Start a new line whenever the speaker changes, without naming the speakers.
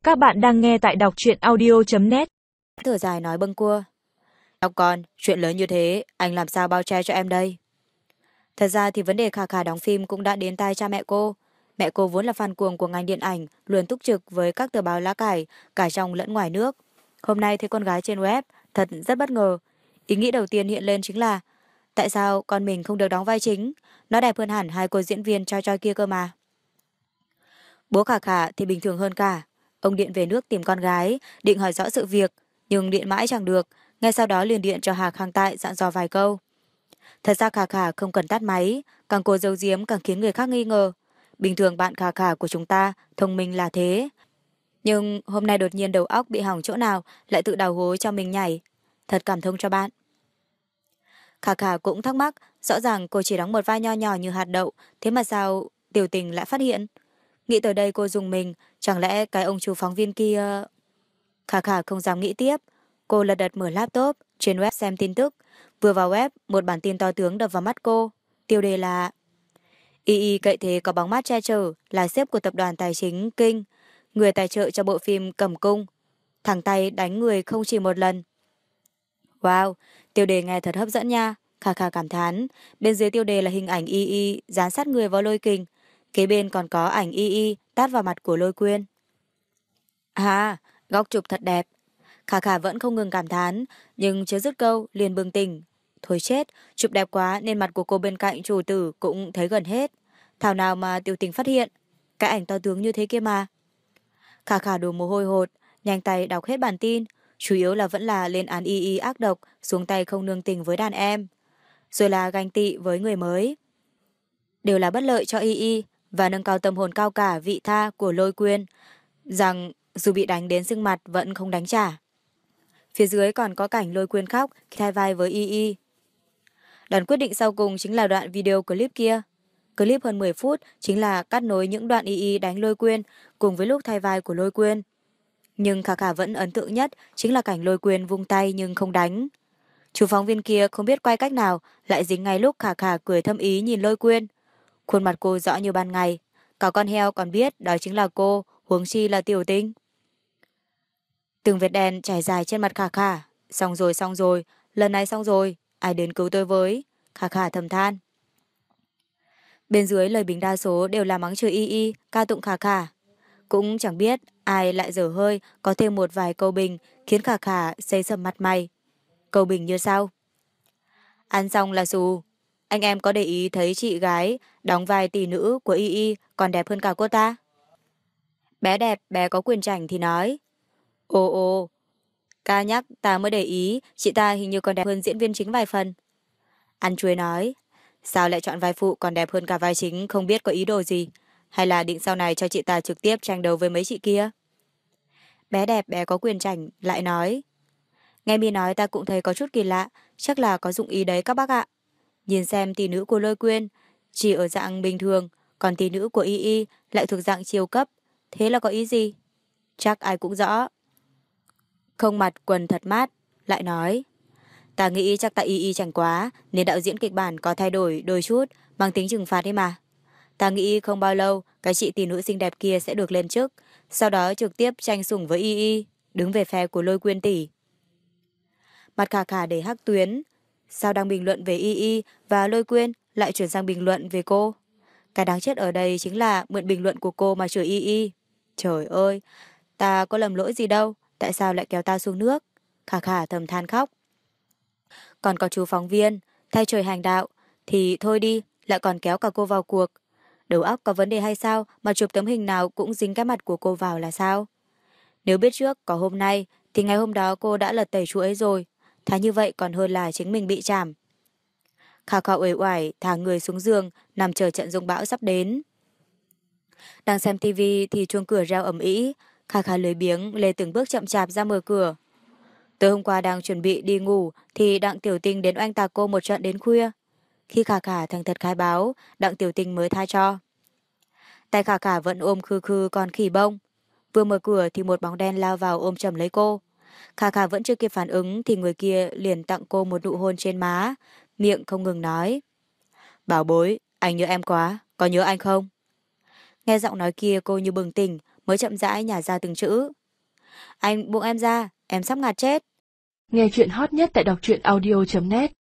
Các bạn đang nghe tại đọc truyện audio.net.
Thở dài nói bâng quơ. Nhóc con, chuyện lớn như thế, anh làm sao bao che cho em đây? Thật ra thì vấn đề Khà Khà đóng phim cũng đã đến tai cha mẹ cô. Mẹ cô vốn là fan cuồng của ngành điện ảnh, luôn túc trực với các tờ báo lá cải, cả trong lẫn ngoài nước. Hôm nay thấy con gái trên web, thật rất bất ngờ. Ý nghĩ đầu tiên hiện lên chính là tại sao con mình không được đóng vai chính? Nó đẹp hơn hẳn hai cô diễn viên choi choi kia cơ mà. Bố Khà Khà thì bình thường hơn cả. Ông điện về nước tìm con gái, định hỏi rõ sự việc, nhưng điện mãi chẳng được. Ngay sau đó liền điện cho Hà Khang Tại dặn dò vài câu. Thật ra Khà Khà không cần tắt máy, càng cố giấu giếm càng khiến người khác nghi ngờ. Bình thường bạn Khà Khà của chúng ta thông minh là thế. Nhưng hôm nay đột nhiên đầu óc bị hỏng chỗ nào lại tự đào hố cho mình nhảy. Thật cảm thông cho bạn. Khà Khà cũng thắc mắc, rõ ràng cô chỉ đóng một vai nho nhỏ như hạt đậu, thế mà sao Tiểu Tình lại phát hiện? Nghĩ tới đây cô dùng mình, chẳng lẽ cái ông chủ phóng viên kia... Khà Khà không dám nghĩ tiếp. Cô lật đật mở laptop, trên web xem tin tức. Vừa vào web, một bản tin to tướng đập vào mắt cô. Tiêu đề là Y cậy thế có bóng mát che chở, là sếp của tập đoàn tài chính Kinh, người tài trợ cho bộ phim Cẩm Cung. Thẳng tay đánh người không chỉ một lần. Wow, tiêu đề nghe thật hấp dẫn nha. Khà Khà cảm thán. Bên dưới tiêu đề là hình ảnh Y dán sát người vào Lôi Kình. Kế bên còn có ảnh Y tát vào mặt của Lôi Quyên. À, góc chụp thật đẹp. Khà Khà vẫn không ngừng cảm thán, nhưng chưa dứt câu liền bừng tỉnh. Thôi chết, chụp đẹp quá nên mặt của cô bên cạnh chủ tử cũng thấy gần hết. Thảo nào mà Tiểu Tình phát hiện. Cái ảnh to tướng như thế kia mà. Khà Khà đổ mồ hôi hột, nhanh tay đọc hết bản tin. Chủ yếu là vẫn là lên án Y ác độc, xuống tay không nương tình với đàn em. Rồi là ganh tị với người mới. Đều là bất lợi cho Y và nâng cao tâm hồn cao cả vị tha của Lôi Quyên. Rằng dù bị đánh đến sưng mặt vẫn không đánh trả. Phía dưới còn có cảnh Lôi Quyên khóc khi thay vai với Y. Đoạn quyết định sau cùng chính là đoạn video clip kia. Clip hơn 10 phút chính là cắt nối những đoạn Y đánh Lôi Quyên cùng với lúc thay vai của Lôi Quyên. Nhưng Khà Khà vẫn ấn tượng nhất chính là cảnh Lôi Quyên vung tay nhưng không đánh. Chủ phóng viên kia không biết quay cách nào lại dính ngay lúc Khà Khà cười thâm ý nhìn Lôi Quyên. Khuôn mặt cô rõ như ban ngày. Cả con heo còn biết đó chính là cô, huống chi là Tiểu Tình. Từng vệt đen trải dài trên mặt Khà Khà. Xong rồi, lần này xong rồi, ai đến cứu tôi với? Khà Khà thầm than. Bên dưới lời bình đa số đều là mắng chửi Y, ca tụng Khà Khà. Cũng chẳng biết ai lại dở hơi có thêm một vài câu bình khiến Khà Khà xây sầm mặt mày. Câu bình như sau. Ăn xong là xù. Anh em có để ý thấy chị gái đóng vai tỷ nữ của Y còn đẹp hơn cả cô ta? Bé đẹp, bé có quyền chảnh thì nói. Ồ, ca nhắc ta mới để ý, chị ta hình như còn đẹp hơn diễn viên chính vài phần. Ăn chuối nói, sao lại chọn vai phụ còn đẹp hơn cả vai chính, không biết có ý đồ gì? Hay là định sau này cho chị ta trực tiếp tranh đấu với mấy chị kia? Bé đẹp, bé có quyền chảnh, lại nói. Nghe mi nói ta cũng thấy có chút kỳ lạ, chắc là có dụng ý đấy các bác ạ. Nhìn xem tỷ nữ của Lôi Quyên, chỉ ở dạng bình thường, còn tỷ nữ của Y lại thuộc dạng siêu cấp. Thế là có ý gì? Chắc ai cũng rõ. Không mặt quần thật mát, lại nói. Ta nghĩ chắc tại Y chẳng quá, nên đạo diễn kịch bản có thay đổi đôi chút, mang tính trừng phạt ấy mà. Ta nghĩ không bao lâu, cái chị tỷ nữ xinh đẹp kia sẽ được lên chức, sau đó trực tiếp tranh sủng với Y, đứng về phe của Lôi Quyên tỷ. Mặt Khà Khà để hắc tuyến, sao đang bình luận về Y và Lôi Quyên lại chuyển sang bình luận về cô. Cái đáng chết ở đây chính là mượn bình luận của cô mà chửi Y. Trời ơi, ta có lầm lỗi gì đâu, tại sao lại kéo ta xuống nước? Khà Khà thầm than khóc. Còn có chú phóng viên, thay trời hành đạo, thì thôi đi, lại còn kéo cả cô vào cuộc. Đầu óc có vấn đề hay sao mà chụp tấm hình nào cũng dính cái mặt của cô vào là sao? Nếu biết trước có hôm nay, thì ngày hôm đó cô đã lật tẩy chú ấy rồi. Thà như vậy còn hơn là chính mình bị chảm. Khà Khà uể oải thả người xuống giường, nằm chờ trận giông bão sắp đến. Đang xem tivi thì chuông cửa reo ầm ĩ. Khà Khà lười biếng lê từng bước chậm chạp ra mở cửa. Tối hôm qua đang chuẩn bị đi ngủ thì Đặng Tiểu Tình đến oanh tạc cô một trận đến khuya. Khi Khà Khà thành thật khai báo, Đặng Tiểu Tình mới tha cho. Tay Khà Khà vẫn ôm khư khư con khỉ bông. Vừa mở cửa thì một bóng đen lao vào ôm chầm lấy cô. Khà Khà vẫn chưa kịp phản ứng thì người kia liền tặng cô một nụ hôn trên má, miệng không ngừng nói. Bảo bối, anh nhớ em quá, có nhớ anh không? Nghe giọng nói kia cô như bừng tỉnh, mới chậm rãi nhả ra từng chữ. Anh buông em ra, em sắp ngạt chết.
Nghe chuyện hot nhất tại đọc truyện audio.net